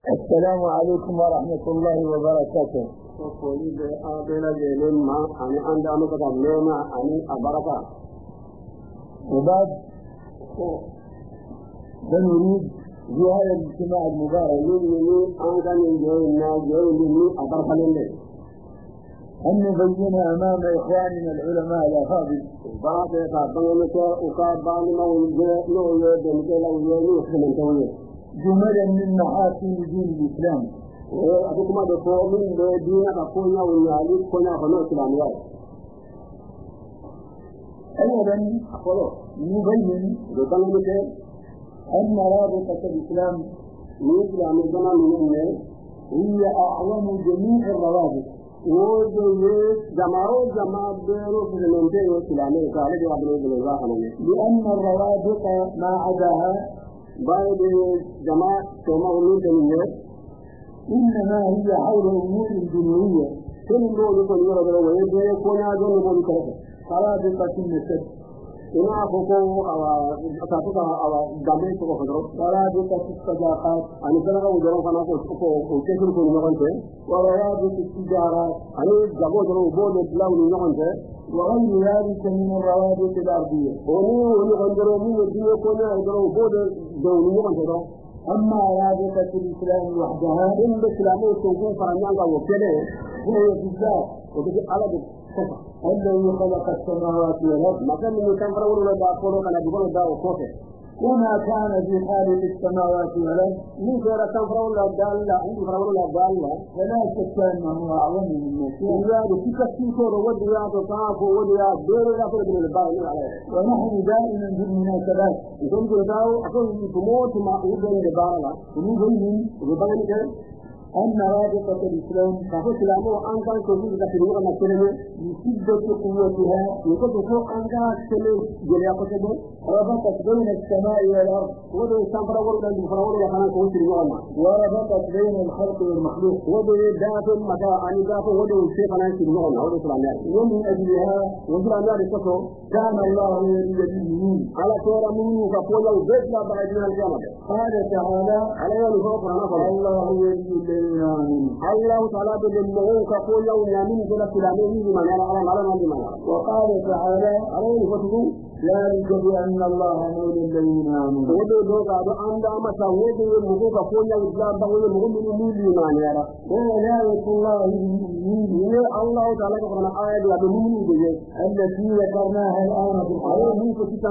السلام عليكم ورحمة الله وبركاته. وبعد نريد في هذا الاجتماع المبارك أن نبين أمام إخواننا العلماء الأفاضل جملا من محاسن دين الإسلام أولا نبين أن رابطة الإسلام هي أعظم جميع الروابط لأن الروابط ما عداها إنما هي حول أمور دنيوية رابطة النسب رابطة الصداقات ورابط التجارات وغير ذلك من الروابط الأرضية. أما رابطة الإسلام وحدها هي بالذات الذي خلق السماوات والأرض وما كان في خالق السماوات والأرض فلا شك أنه أعظم من النسيان. ونحن دائما في المناسبات أن رابطة الإسلام لشدة قوتها ربطت بين السماء والأرض وربطت بين الخلق والمخلوق ومن أجلها كان الله يريد المؤمنين قال تعالى الله يريد الله تعالى بالمعون كقول يوم يامين كلا سلامين بمن وقال تعالى ذلك بأن الله مولى الذين آمنوا وولاية الله بالمؤمنين التي ذكرناها الآن في الحياة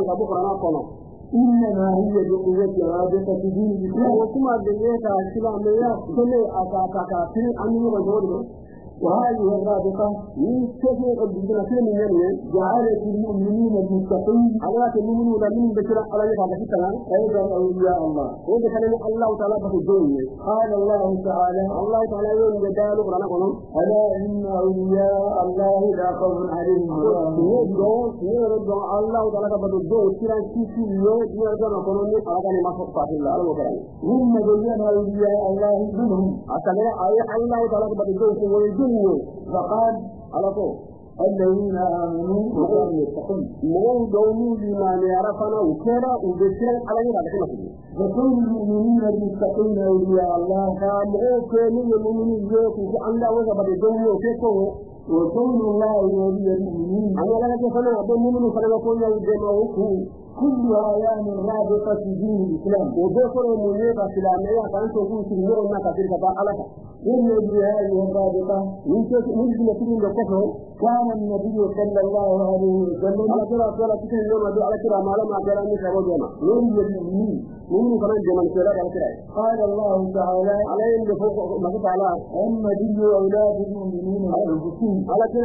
إنما هي بقوة رابطة دين الإسلام وهذه الرابطة جعلت المؤمنين المتقين أيضا أولياء الله. قال الله تعالى ألا إن أولياء الله لا خوف عليهم ولا هم ثم بين أولياء الله منهم فقال الذين آمنوا وكانوا يتقون وكون المؤمنين المتقين أولياء الله وكون الله ولي المؤمنين كل أيام رابطة دين الإسلام ومن هذه الرابطة كان النبي صلى الله عليه وسلم قال الله تعالى النبي أولاد المؤمنين والمسلمين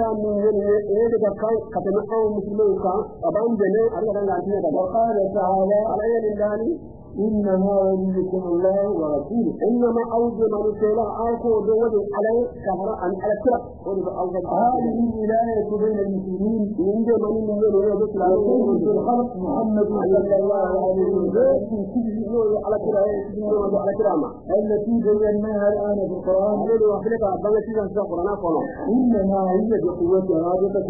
وقال تعالى إنما وليكم الله ورسوله إنما أوجب من سيلا آكو دود عليه كهر أن على كرة هذه الولاية بين المسلمين من من يدخل في الخلق محمد صلى الله عليه وسلم على كرة على كرامة التي بيناها الآن في القرآن إنما هي بقوة رابطة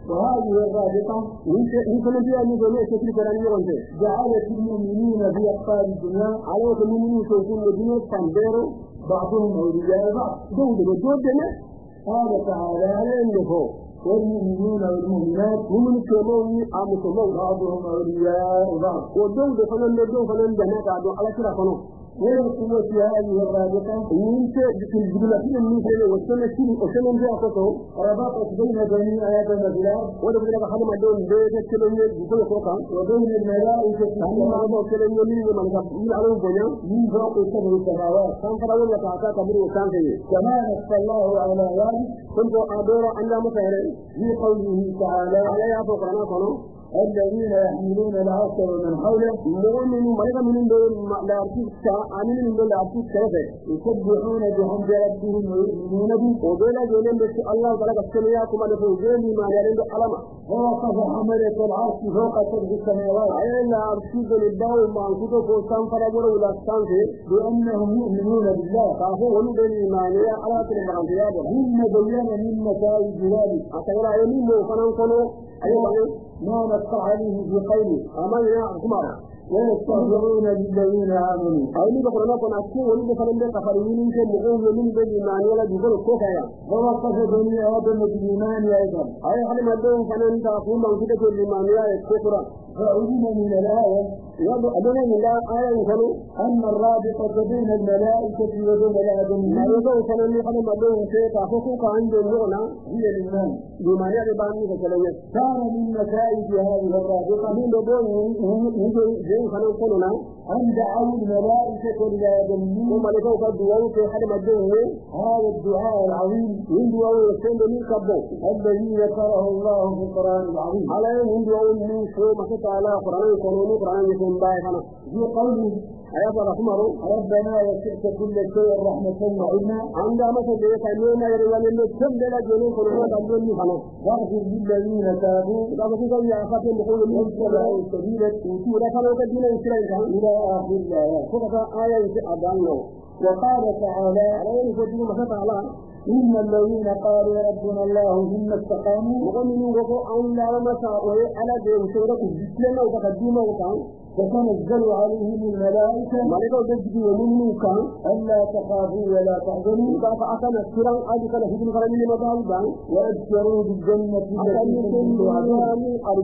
وهذه الرابطة يمكن فيها أن يكون يشكل كلام يغنى جعلت المؤمنين في أقطار الدنيا على المؤمنين يكون الدنيا تنبيروا بعضهم أولياء بعض دولة قال تعالى أنه والمؤمنون والمؤمنات هم كلهم أمسلمون بعضهم أولياء بعض ودولة فنان جنات على كلا فنان والقوة هذه الرابطة يمكن في الجبلة المثل وسنة جاءته ربطت بين جميع آدم في الأرض ولو بلغ حلم دون بيت كلمة بكل فوقا وبين الملائكة أما هذا كلمة من على الدنيا من فوق سبع السماوات كان فرعون لك كبير وكان فيه كما نص الله على ذلك كنت أدور أن لا متهرين في قوله تعالى على يا فوقنا صنو الذين يحملون العرش ومن حوله مؤمن ملك من دون لا أرتيك آمن من دون لا أرتيك كذا يسبحون بحمد ربهم ويؤمنون به وبلا جنين بس الله تعالى السمياء كما نقول جنين ما يريد علما ووقف حملة العرش فوق سبع السماوات أي لا أرتيك للدول ما أنكتب فوسان فرجل ولا سانسي بأنهم يؤمنون بالله فهو ولد الإيمانية على كل الأنبياء ثم بين من نتائج ذلك أتقرأ يمين وفنان كنوا أيضا ما نص عليه في قوله أمان يا أكمل ويستغفرون للذين آمنوا أولي بقرنا كنا أكون ولد فلم يتخرجين كمقوم من بالإيمان ولا بقول كوكايا ووقف بني آدم بالإيمان أيضا أي حد ما دون فنان تقوم من كتب الإيمان يا كفرا فعلم من الآية أدنى من لا آية كانوا أن الرابطة بين الملائكة وبين الآدم ما يدون فنان حد ما دون شيء تفوق عند اليونا هي الإيمان الإيمان يا رباني فكلمة كان من نتائج هذه الرابطة من دون جين فنان كنا أن دعوا الملائكة لآدم ثم لقوا فدوا في حد ما دون هذا الدعاء العظيم من دوا يسند من كبو الذي ذكره الله في القرآن العظيم على من دوا من شو ما على قرآن كانوا قرآن يكون بايخنا في قوله أيها الرحمن ربنا وسعت كل شيء رحمة وعلما عندما تجد أننا يرون أن كم دلا جنون كلنا تبين فنا واغفر للذين تابوا لكن يا أخي نقول من واتبعوا سبيلك وسورة كانوا تدين إسرائيل إلى آخر الآيات فقط آية أدانه وقال تعالى عليه الفجر ما تعالى إن الذين قالوا ربنا الله ثم استقاموا ومن وقوع أن لا مساء على دين سورة الإسلام وتقدمه وكان فتنزل عليهم الملائكة ملكة تجدي ومن كان ألا تخافوا ولا تحزنوا فأكن السرعة أجل هجم كلام لمدان وأبشروا بالجنة التي كنتم توعدون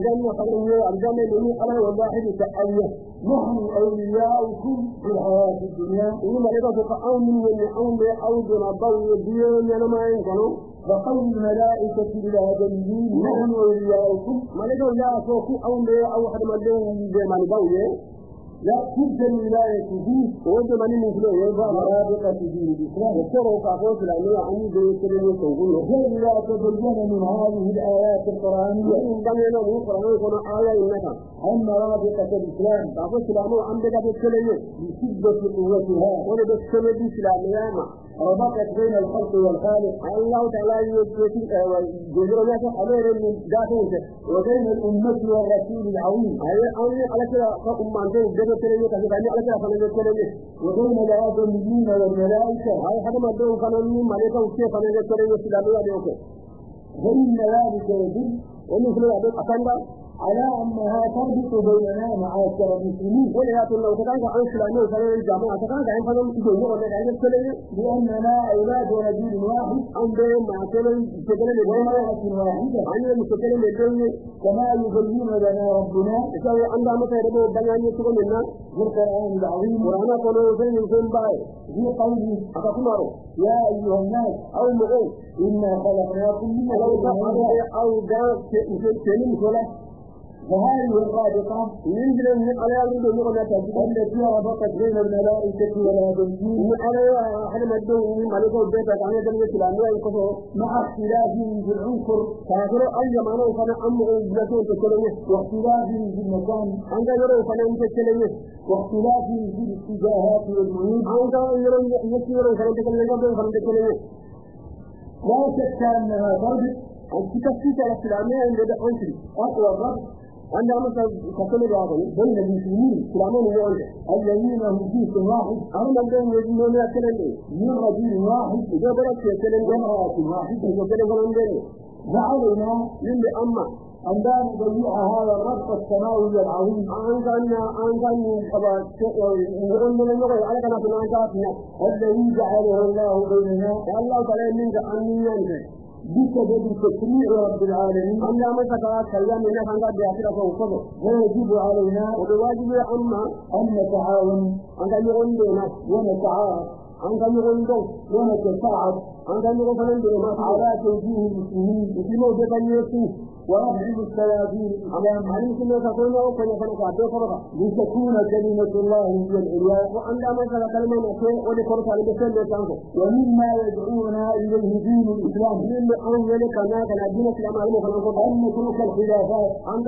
أرجان لني على والواحد تأويه نحن أولياؤكم في الحياة الدنيا إنما لقد تقعون من يعون بأودنا ضوء ديون ينما ينكنوا وقول الملائكة للآدميين نحن أولياؤكم ملكة لا أفوكوا أو أحد مدين بمن ضوء لا تلك الولاية فيه وجب من مثله يبقى مرابطة دين الإسلام وكروا كافوس لأنه عني بيكرين يسوقونه فإذا تبين من هذه الآيات القرآنية وإن بنينا من القرآن يكون آية إنك أن رابطة الإسلام كافوس لأنه عندك بيكرين بشدة قوتها ولد السنة الإسلامية ربطت بين الخلق والخالق الله تعالى يجزي جزرنا عليه من ذاته وبين الأمة والرسول العظيم أي أن على كلا أمة جزء كلمة كذا على كلا فنجد كلمة وبين الآدميين والملائكة أي هذا ما بين فنان ملائكة وكيف فنجد كلمة إسلامية اليوم وإن ذلك يدل ومثل هذا أكندا على أنها تربط بيننا معاشر المسلمين ولكن لو كان عن إسلامي فنان الجماعة كان عن فنان يجوا ولا عن كلمة لأننا أولاد رجل واحد عن بين مع كلمة وامرأة واحدة عن المتكلم الدنيا كما يبين لنا ربنا يسوي عندما تيربو بنيان يسوي لنا في القرآن العظيم وأنا كانوا يقولون باي في قوله أتكمروا يا أيها الناس أو مغول إنا خلقناكم من أو دا كلمة ولا فهذه الرابطة ينزل من على الأرض يقول التي ربطت بين الملائكة والآدميين على أحد مدون من ملك البيت عن يدل الإسلامية يقصوا مع اختلافهم في العنصر فاخروا أي زمان فانا أمر إجلسون تكلمه واختلافهم في المكان عند يرون فانا تكلمه واختلافهم في الاتجاهات والميول عند يرون فانا تكلمه لا شك أنها تربط التكتيك الإسلامية عند العنصر أقوى الربط عندما مثلا كتل الواقع بين المسلمين سلامون يوانك الذين هم جنس واحد أنا مدين يجنون يكلمني من رجل واحد إذا بدأت يكلمني وامرأة واحدة يكلمني فعلينا من بأما أن لا نضيع هذا الربط السماوي العظيم الذي جعله الله بيننا بسبب تشريع رب العالمين ويجب علينا أن نتعاون ونتعارف ونتساعد على توجيه المسلمين ورفع السيادين لتكون كلمة الله هي العليا ومما يدعونا إليه دين الإسلام أن نترك الخلافات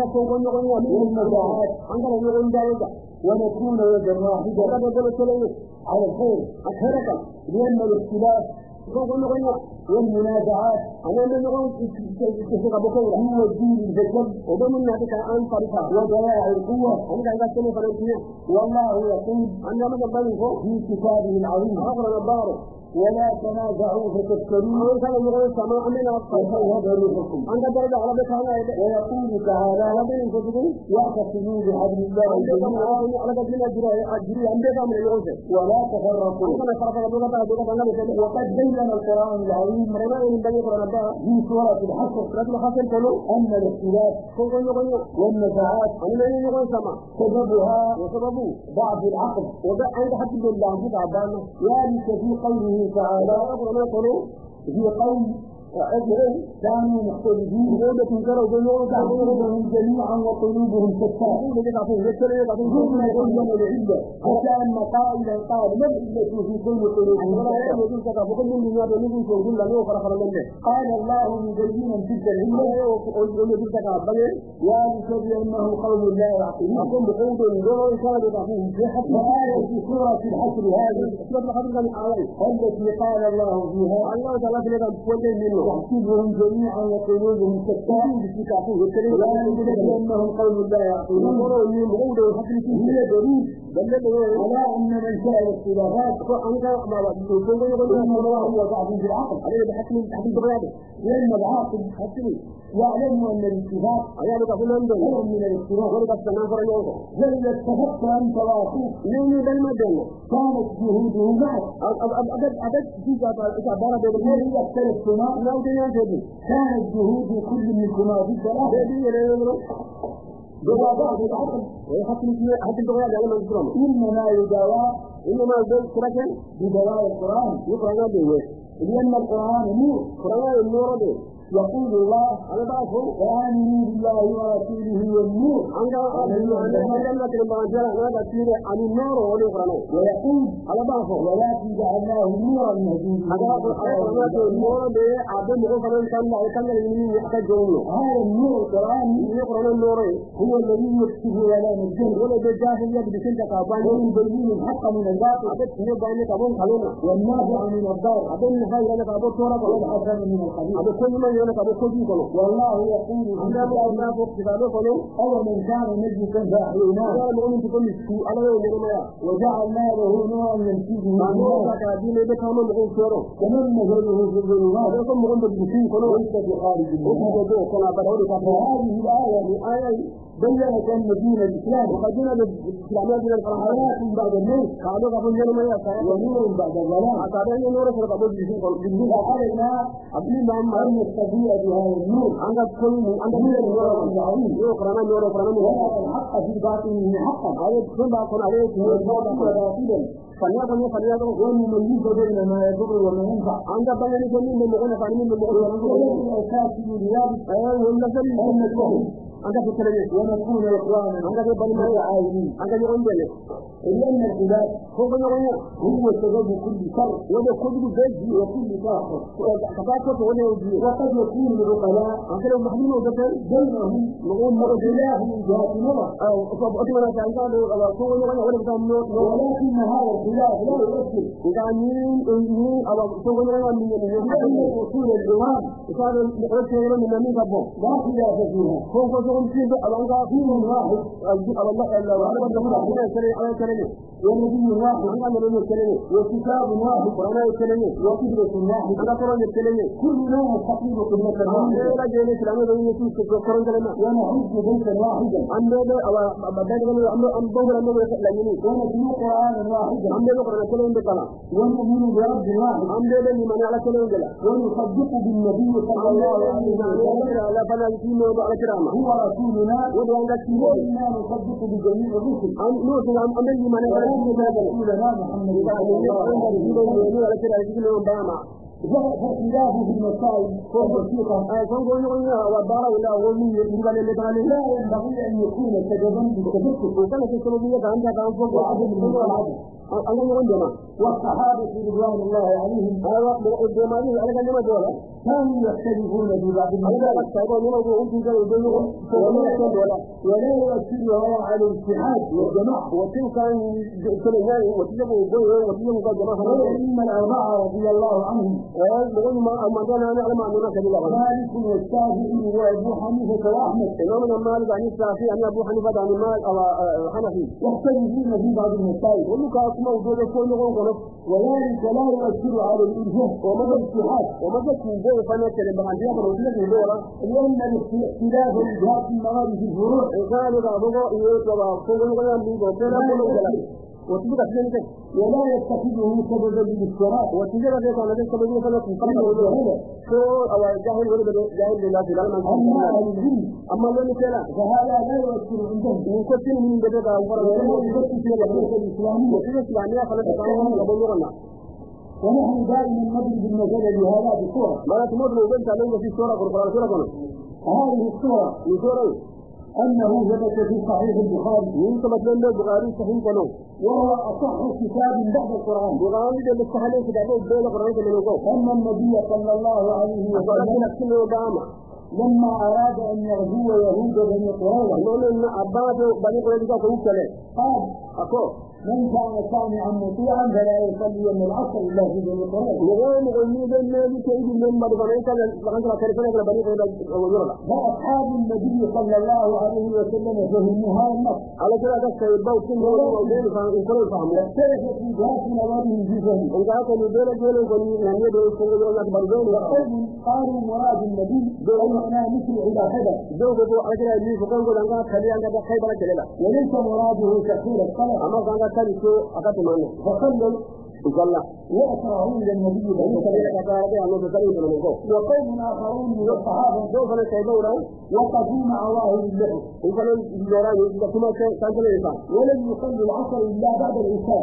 والنزاعات ونكون يدا واحدة على الخير لأن الاختلاف والمنازعات هو الدين الجسد وضياع القوة والله يقول في كتابه العظيم ولا تنازعوا فتفشلوا وتذهب ريحكم ويقول تعالى واعتصموا بحبل الله ولا تفرقوا وقد بين القرآن العظيم في سورة الحشر أن الاختلاف والنزاعات سببها ضعف العقل ذلك في قوله تعالى في قوم كانوا مختلفين تعبدهم جميعا وقلوبهم شتى ثم بين العلة حتى أن قائلا قال ما العلة في كل قلوبهم قال الله مبينا تلك العلة ذلك بأنه قوم لا يعقلون وآية في سورة الحشر هذه التي قال الله فيها يحسبهم جميعا وقلوبهم شتى ذلك بأنهم قوم لا يعقلون هي دليل على أن من شاء الاختلافات إنما هو ضعف في العقل لأن العاقل يعلم أن الاتفاق خير من الاختلاف فإذا اتفقت أنت وأخوك كانت جهودهم معك وإذا اختلفتما كانت جهود كل منكما ضد بضابط العقل إنما يداوى بدواء القرآن لأن القرآن نور يقول الله وآمنوا بالله ورسوله والنور ويقول ولكن جعلناه نورا نهدي هذا النور القرآني هو الذي يكتب ولا نجم ويبين الحق من الباطل والنافع من الضار والحسن من الخبيث والله يقول أو من كان مجلسا فأحييناه وجعلنا له نورا يمشي به كمن مثله في الظلمات ليس بخارج وهذه الآية بيّنت أن دين الإسلام وقدنا بالإسلامات حياة بعد الموت ونور بعد الظلام وعلينا أن نستطيع بهذا النور ولا الحق في باطنه حقا ونميز بين ما يضر وما ينفع والأساس لذلك ونكون إخوانا عائلين لأن الخلاف هو سبب كل شر وكل بيت وكل كافر وقد يكون العقلاء بينهم خلاف من جهة نظر ولكن هذا الخلاف لا يؤثر لأن أصول الإمام لا خلاف فيها في من واحد كلمة ونبي واحد أنا من الكلمة وكتاب واحد قرآن الكلمة وقدرة واحد أنا قرآن الكلمة كلنا نستقيم قبلة واحدة لا جيل الإسلام بين يسوع قرآن كلمة ونعز بيتا واحدا عندنا أو بدل من أم ظهر أنه لا يمين ونتلو قرآنا واحدا عندنا قرآن كلمة بكلام ونؤمن برب واحد عندنا من على كلمة بلا ونصدق بالنبي صلى الله عليه وسلم لا فلا يكون على كلامه هو رسولنا وإنا نصدق بجميع الرسل أن نوصل عن أمر من على رسولنا محمد صلى الله عليه وسلم فاختلافه في المسائل والوثيقة لا ينبغي أن يكون سببا بالتذكر وعدم المساعدة والصحابة رضوان الله عليهم كانوا يختلفون في بعض المسائل ولا يؤثرها على الاتحاد والجماعة والأئمة الأربعة رضي الله عنهم مالك والشافعي وأبو حنيفة وأحمد إمامنا مالك عن الشافعي عن أبو حنيفة عن مالك أو حنفي يختلفون في بعض المسائل وذلك لا يؤثر على الإرجاء ومدى الاتحاد لأن الاختلاف الجهات الموارد في الفروع ولا يتخذه سببا للاشتراك أما لم يكن فهذا لا يؤثر عندهم يكثر من بدأ الإسلامية فلا تتعلم قبولنا ونحن دائما نضرب المثل بهذا بصورة ما تمر لو بنت عليك في سورة القرآن هذه الصورة لسورة أنه ثبت في صحيح البخاري ينسبت لنا البخاري صحيح كانوا وهو أصح كتاب بعد القرآن البخاري ده مستحيل كتابه بين القرآن من الوقوف أن النبي صلى الله عليه وسلم لما أراد أن يغزو يهود بني قريظة لأن أباد بني قريظة قال أقول من كان سامعا مطيعا فلا يصلي من العصر إلا في بني قريظة وغير مغني بالنبي كيد من بعد بني فأصحاب النبي صلى الله عليه وسلم فهموا هذا النص على كده تستوي البوت وغير فهم واختلفت في ذات نظرهم في فهم قالوا مراد النبي أننا نسرع إلى حدث وليس مراده تأخير الصلاة فصلوا وأسرعوا إلى النبي وقوم آخرون من الصحابة وقفوا مع ظاهر اللحم ولم يصلوا العصر إلا بعد العشاء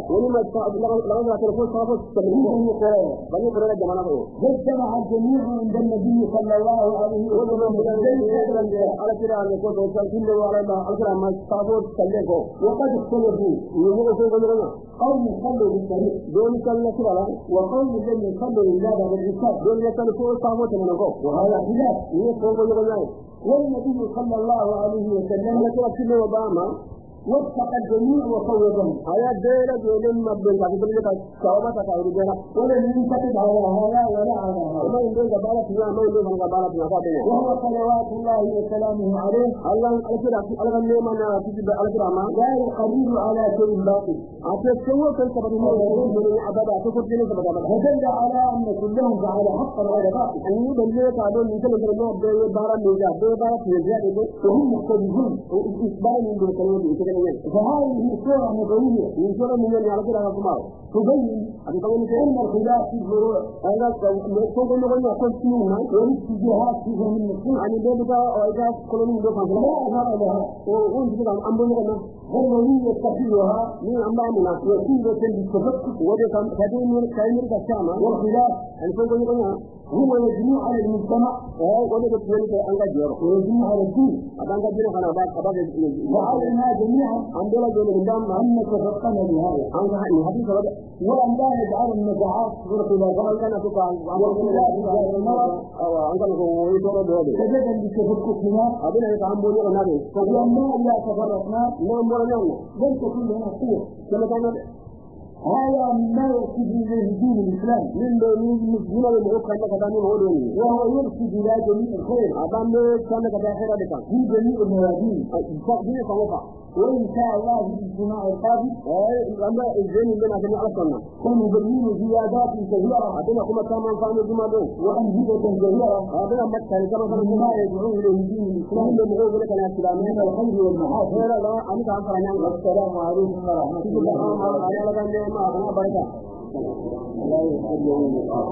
فاجتمع الجميع عند النبي صلى الله عليه وسلم وقد اختلفوا قوم صلوا بالطريق وقوم لم يصلوا إلا بعد العشاء وهذا خلاف والنبي صلى الله عليه وسلم وفق الجميع وصوبهم ولم ينتقد على هذا ولا على هذا وهو صلوات الله وسلامه عليه لا يقرر على شيء باطل فدل على أن كلهم فعل حقا غير باطل وهم مختلفون فهذه صورة نبوية من صورة من يعني على كده كمان تبين أن الخلاف في الفروع والاتجاهات في فهم النصوص عن البيت أو كل من دفع لا أثر لها وأنت كده أمبولنا والذي يتخذها من أمامنا وسيلة للتفكك وده كدين كأمير كشامة والخلاف هو يجمع على المجتمع وده كتير أنجا جيرو ويجمع على الدين أنجا جيرو كنا بعد وعلينا جميعا عندنا جيرو قدام أن نتفقنا بهذا أنجا حديث هذا وأن لا نجعل النزاعات وأن كان تقع أو أنجا هو يدور بهذا سببا لتفككنا أبينا يتعاملون مع الناس وأننا إذا تفرقنا نعم لن تكون لنا قوة كما كان هذا ما يرشد إليه دين الإسلام من المسلمين المعوق كان كذاني مولوني وهو يرشد إلى جميع الخير أبان كان كذا خير بك في جميع الموازين دين صوفا وإن شاء الله في الاجتماع القادم أما الزين لنا كما أصلنا سنبين زيادات كثيرة أعطينا كما كما فعلنا الجمعة وأنجزة كثيرة أعطينا مكة كما فعلنا ما يدعو إليه دين الإسلام من يدعو لك أن السلام من الخير والمحاسن. لا أنت عن فرنا والسلام عليكم ورحمة الله وبركاته. على لك أن ما أنا بركة لا يخلون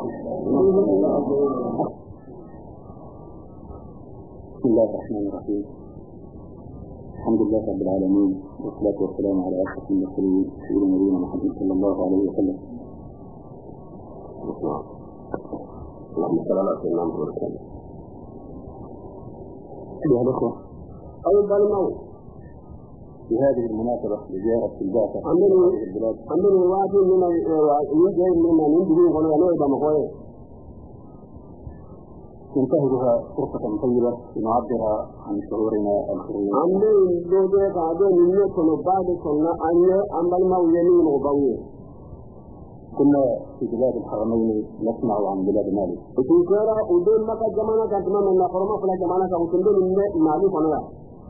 بسم الله الرحمن الرحيم. الحمد لله رب العالمين والصلاة والسلام على أشرف المرسلين سيدنا نبينا محمد صلى الله عليه وسلم. اللهم صل على سيدنا محمد. أيها الأخوة، أيضا الموت في هذه المناسبة لزيارة البعثة في عندنا هذه البلاد عندنا واحد من يجي من ينتهي ولا نوبة مقوية تنتهزها فرصة طيبة لنعبر عن شعورنا الحرية. عندنا لوجه قاعدين يكون بعد سنة أن عمل ما يمين وبويه. كنا في بلاد الحرمين نسمع عن بلاد مالي. وتذكر ودون مكة جمانا كانت من نقرما فلا جمانا كوتندون من مالي فنيا.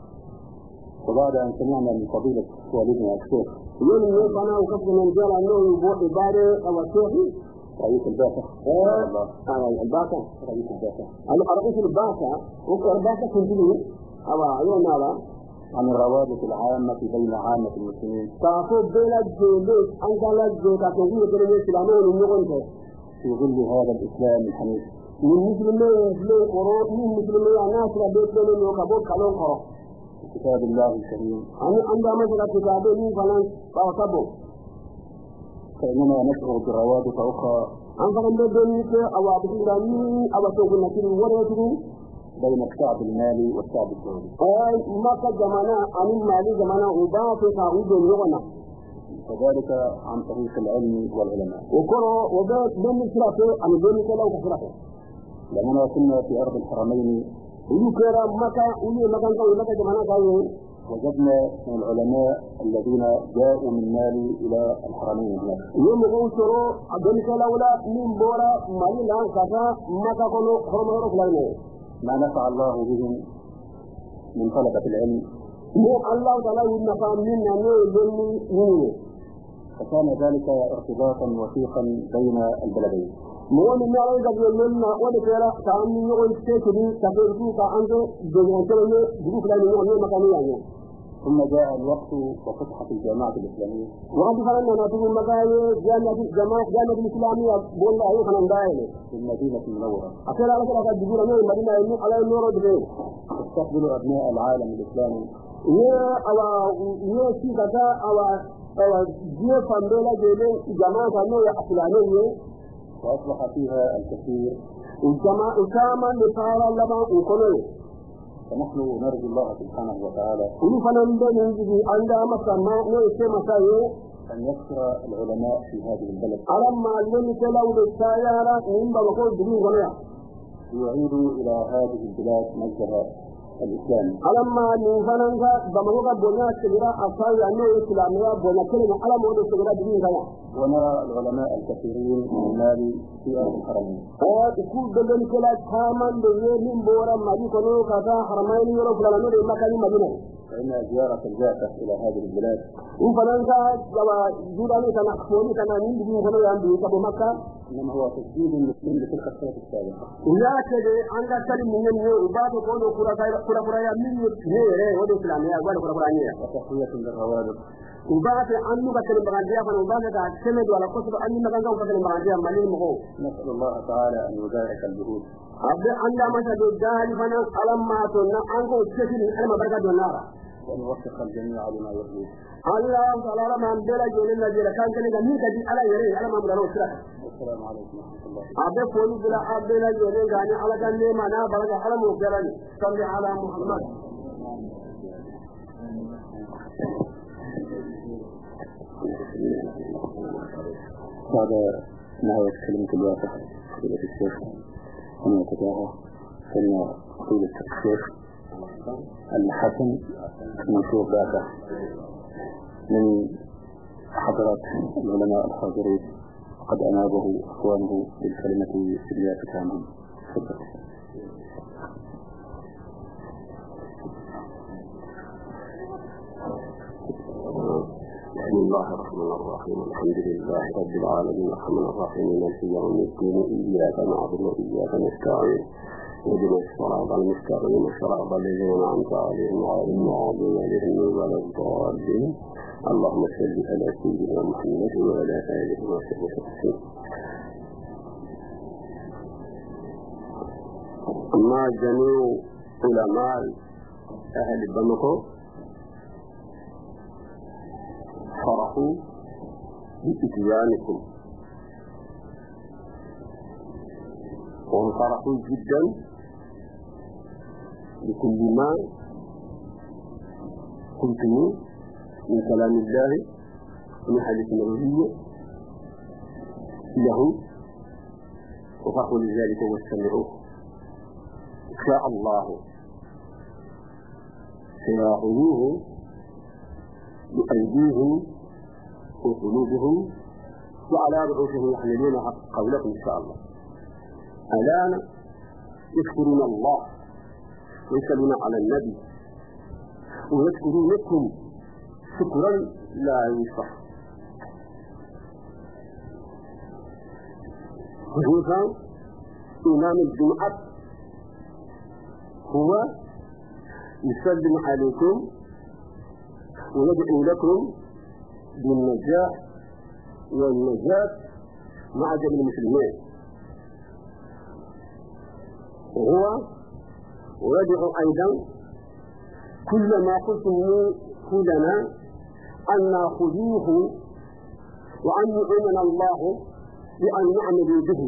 وبعد أن سمعنا من فضيلة والدنا الشيخ يوم يوم وكفر من جال أنه يبوح إبادة أو الشيخ رئيس البعثة الباكة رئيس البعثة رئيس الباكة وكر الباكة كنتلو أو يوم هذا عن الروابط العامة بين عامة المسلمين تأخذ بين الجلوس أنت لا تجوز تأخذ بين الإسلامين ونقول في ظل هذا الإسلام الحنيف من مسلمين من مسلمين الناس ربيت لهم وكبوت كلام خرق كتاب الله الكريم. عندما مثلا كتابين فلان فأصبوا فإننا نشعر بروابط أخرى أنت عندما بنيك أو أبتداني أو تقول نكيل ورثه بين الشعب المالي والشعب السعودي. ما كجمانا عن المالي جمانا وباطل تعود يغنى وذلك عن طريق العلم والعلماء. وكره وبيت بين الشرطة عن بين كلا وكشرطة. لما كنا في أرض الحرمين ويكرا مكة مكان كوي مكة جمانا كوي وجدنا من العلماء الذين جاءوا من مالي إلى الحرمين هناك. يوم يقول شرو بين كلا ولا من بورا مالي لان كذا مكة كانوا حرمين رفلانين. ما نفع الله بهم من طلبة العلم مو الله تعالى ينفع منا نيل فكان ذلك ارتباطا وثيقا بين البلدين. مو من يعرف يقولنا ودكلا كان يقول تكذي تكذي كأنه جمعتنا جروب لا يقول مكان يعني. ثم جاء الوقت وفتحت الجامعة الإسلامية. وقد فعلنا نتوقع مكان جامعة الإسلامية بولا أيه كان دايله. في المدينة المنورة. أكثر على كذا تجيبون من المدينة إنه على النور ده. تستقبل أبناء العالم الإسلامي. يا شيء كذا أو جيو فندلا جيلين جماعة كانوا الإسلامية. وأصبح فيها الكثير. الجماعة نصارى لما وكله. فنحن نرجو الله سبحانه وتعالى أن يكثر العلماء في هذه البلد ويعيدوا إلى هذه البلاد مجدها الإسلامي. ونرى العلماء الكثيرين من مالي في أرض الحرمين. فإن زيارة البعثة إلى هذه البلاد إنما هو تجديد مسلم لتلك السنة السابقة. وتقوية للروابط. وبعد أنه كان المغادية فنوبان كعسمد ولا قصد أن المغادية وكان المغادية مالين مغو. نسأل الله تعالى أن يبارك الجهود. أبدا عندما تجد الجاهل فنا ألما تنا أنكو تشكل ألما بركة النار. وأن يوفق الجميع لما يرضيه. الله تعالى من بلا جل الذي كان جميع كذي على يري على ما بدنا نسرع. السلام عليكم ورحمة الله. أبدا فولي بلا أبدا جل يعني على كان ما أنا بركة على مغفران صلى على محمد. بعد نهاية كلمة الواقع فضيلة الشيخ وما تبعها ثم فضيلة الشيخ الحسن منصور باكر من حضرات العلماء الحاضرين قد أنابه إخوانه بالكلمة باليافة عنهم. تفضل. بسم الله الرحمن الرحيم الحمد لله رب العالمين الرحمن الرحيم مالك يوم الدين إياك نعبد وإياك نستعين اهدنا الصراط المستقيم صراط الذين أنعمت عليهم غير المغضوب عليهم ولا الضالين اللهم صل على سيدنا محمد وعلى آله وصحبه وسلم. أما جميع علماء أهل بمكة فرحوا بإتيانكم وانصرفوا جدا بكل ما قلتم من كلام الله ومن حديث النبوي له وفرحوا لذلك واستمعوا إن شاء الله سيأخذوه بأيديهم وقلوبهم وعلى رؤوسهم يحملون قولكم إن شاء الله. الآن يشكرون الله ويسألون على النبي ويشكرونكم شكرا لا يصح. وهذا إمام الجمعة هو يسلم عليكم ويدعو لكم بالنجاح والنجاة مع جميع المسلمين. وهو ويدعو أيضا كل ما قلتم لنا أن نأخذوه وأن يعيننا الله بأن نعمل به.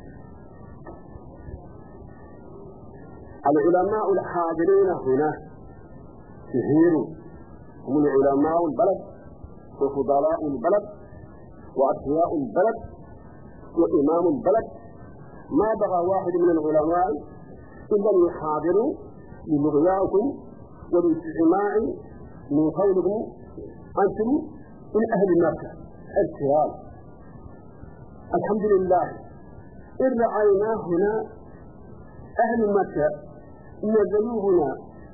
العلماء الحاضرين هنا كثير هم علماء البلد وفضلاء البلد وأثرياء البلد وإمام البلد. ما بغى واحد من العلماء إلا أن يحاضروا للغياكم والاستماع من قولهم أنتم من أهل مكة الكرام. الحمد لله إن رأينا هنا أهل مكة نزلوا هنا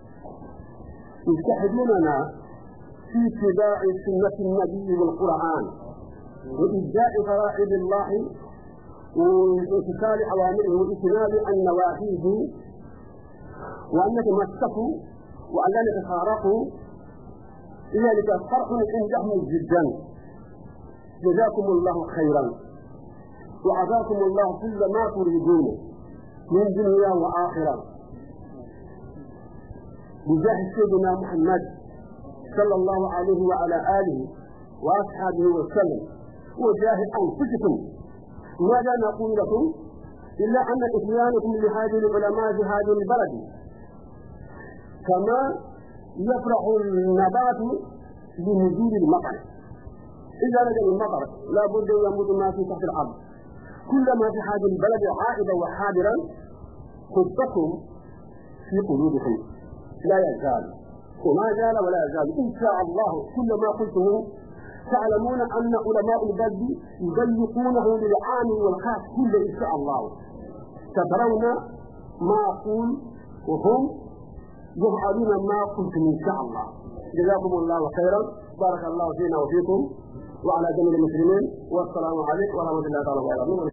يجتهدوننا في اتباع سنة النبي والقرآن وإجزاء فرائض الله وامتثال أوامره واجتناب عن نواهيه وأن يتمسكوا وأن لا يتفارقوا. لذلك فرح عندهم جدا. جزاكم الله خيرا وعطاكم الله كل ما تريدون من دنيا وآخرة بجاه سيدنا محمد صلى الله عليه وعلى آله وأصحابه وسلم وجاه أنفسكم. ماذا نقول لكم إلا أن إتيانكم لهذه العلماء في هذه البلد كما يفرح النبات بنزول المطر. إذا نزل المطر لا بد يموت ما في تحت الأرض. كلما في هذه البلد عائدا وحاضرا حبكم في قلوبكم لا يزال وما زال ولا يزال إن شاء الله. كل ما قلته تعلمون أن علماء البلد يبلغونه للعام والخاص كله إن شاء الله. تدرون ما أقول وهم يفعلون ما قلتم إن شاء الله. جزاكم الله خيرا. بارك الله فينا وفيكم وعلى جميع المسلمين والسلام عليكم ورحمة الله وبركاته.